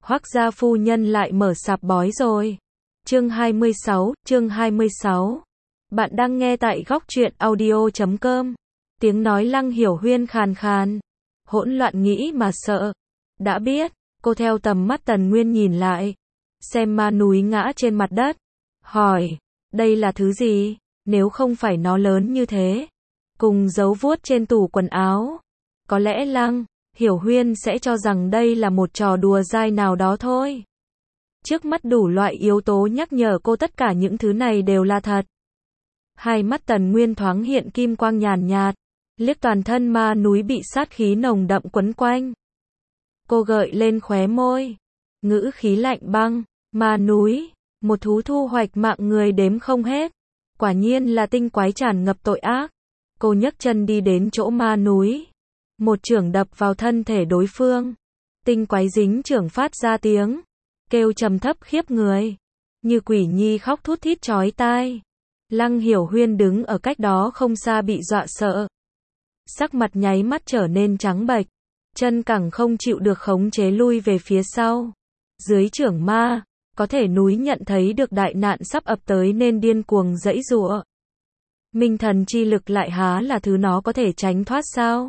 Hoắc gia phu nhân lại mở sạp bói rồi. Chương 26. Bạn đang nghe tại góc truyện audio.com. Tiếng nói Lăng Hiểu Huyên khàn khàn. Hỗn loạn nghĩ mà sợ. Đã biết, cô theo tầm mắt Tần Nguyên nhìn lại. Xem ma núi ngã trên mặt đất. Hỏi, đây là thứ gì? Nếu không phải nó lớn như thế. Cùng dấu vuốt trên tủ quần áo. Có lẽ Lăng Hiểu Huyên sẽ cho rằng đây là một trò đùa dai nào đó thôi. Trước mắt đủ loại yếu tố nhắc nhở cô tất cả những thứ này đều là thật. Hai mắt Tần Nguyên thoáng hiện kim quang nhàn nhạt, liếc toàn thân ma núi bị sát khí nồng đậm quấn quanh. Cô gợi lên khóe môi, ngữ khí lạnh băng, ma núi, một thú thu hoạch mạng người đếm không hết. Quả nhiên là tinh quái tràn ngập tội ác. Cô nhấc chân đi đến chỗ ma núi. Một chưởng đập vào thân thể đối phương. Tinh quái dính chưởng phát ra tiếng kêu trầm thấp khiếp người. Như quỷ nhi khóc thút thít chói tai. Lăng Hiểu Huyên đứng ở cách đó không xa bị dọa sợ. Sắc mặt nháy mắt trở nên trắng bệch. Chân cẳng không chịu được khống chế lui về phía sau. Dưới chưởng ma, có thể núi nhận thấy được đại nạn sắp ập tới nên điên cuồng giãy giụa. Minh thần chi lực lại há là thứ nó có thể tránh thoát sao?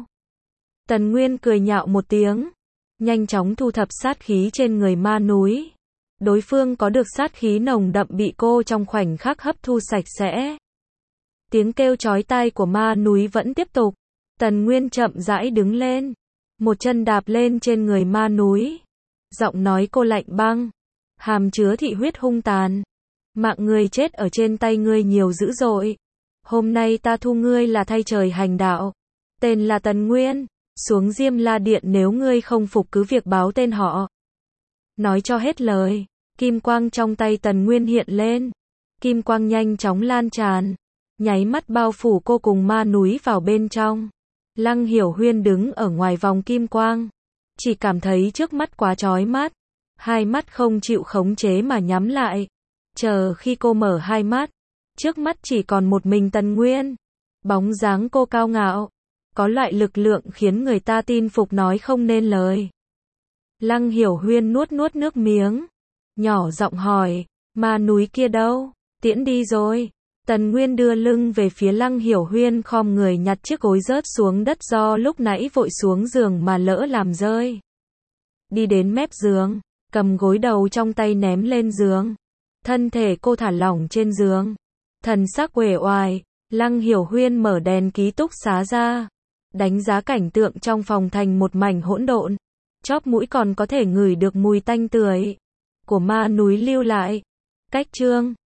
Tần Nguyên cười nhạo một tiếng, nhanh chóng thu thập sát khí trên người ma núi. Đối phương có được sát khí nồng đậm bị cô trong khoảnh khắc hấp thu sạch sẽ. Tiếng kêu chói tai của ma núi vẫn tiếp tục. Tần Nguyên chậm rãi đứng lên, một chân đạp lên trên người ma núi. Giọng nói cô lạnh băng, hàm chứa thị huyết hung tàn. Mạng người chết ở trên tay ngươi nhiều dữ dội. Hôm nay ta thu ngươi là thay trời hành đạo. Tên là Tần Nguyên. Xuống Diêm La Điện nếu ngươi không phục cứ việc báo tên họ. Nói cho hết lời, kim quang trong tay Tần Nguyên hiện lên. Kim quang nhanh chóng lan tràn, nháy mắt bao phủ cô cùng ma núi vào bên trong. Lăng Hiểu Huyên đứng ở ngoài vòng kim quang, chỉ cảm thấy trước mắt quá chói mắt. Hai mắt không chịu khống chế mà nhắm lại. Chờ khi cô mở hai mắt, trước mắt chỉ còn một mình Tần Nguyên. Bóng dáng cô cao ngạo, có loại lực lượng khiến người ta tin phục nói không nên lời. Lăng Hiểu Huyên nuốt nước miếng, nhỏ giọng hỏi, ma núi kia đâu? Tiễn đi rồi. Tần Nguyên đưa lưng về phía Lăng Hiểu Huyên khom người nhặt chiếc gối rớt xuống đất do lúc nãy vội xuống giường mà lỡ làm rơi. Đi đến mép giường, cầm gối đầu trong tay ném lên giường. Thân thể cô thả lỏng trên giường, thần sắc uể oải. Lăng Hiểu Huyên mở đèn ký túc xá ra, đánh giá cảnh tượng trong phòng thành một mảnh hỗn độn. Chóp mũi còn có thể ngửi được mùi tanh tưởi của ma núi lưu lại. Cách chương